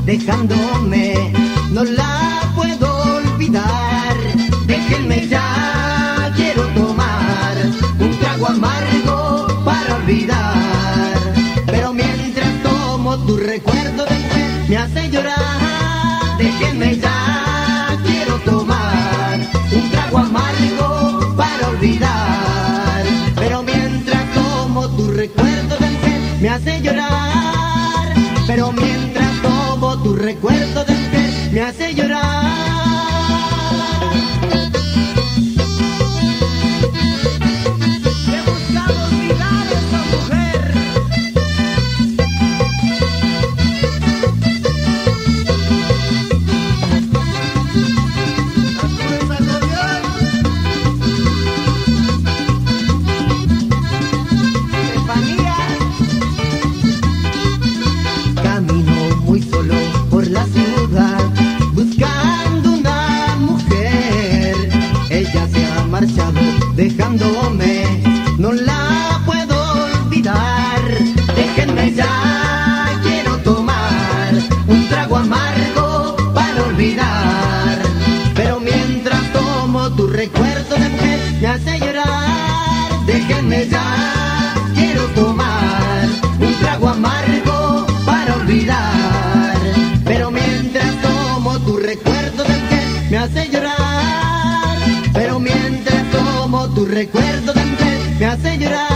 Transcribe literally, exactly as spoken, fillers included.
dejándome, no la puedo olvidar. Déjenme ya, quiero tomar un trago amargo para olvidar. Pero mientras tomo tu recuerdo después me hace llorar. Déjenme ya, quiero tomar un trago amargo para olvidar. Pero mientras tomo tu recuerdo después me hace llorar. Pero mientras tomo tu recuerdo después me hace llorar. Dejándome, no la puedo olvidar. Déjenme ya, quiero tomar un trago amargo para olvidar. Pero mientras tomo tu recuerdo después me hace llorar. Déjenme ya, quiero tomar un trago amargo para olvidar. Pero mientras tomo tu recuerdo después me hace llorar. Pero mientras tomo tu recuerdo también me hace llorar.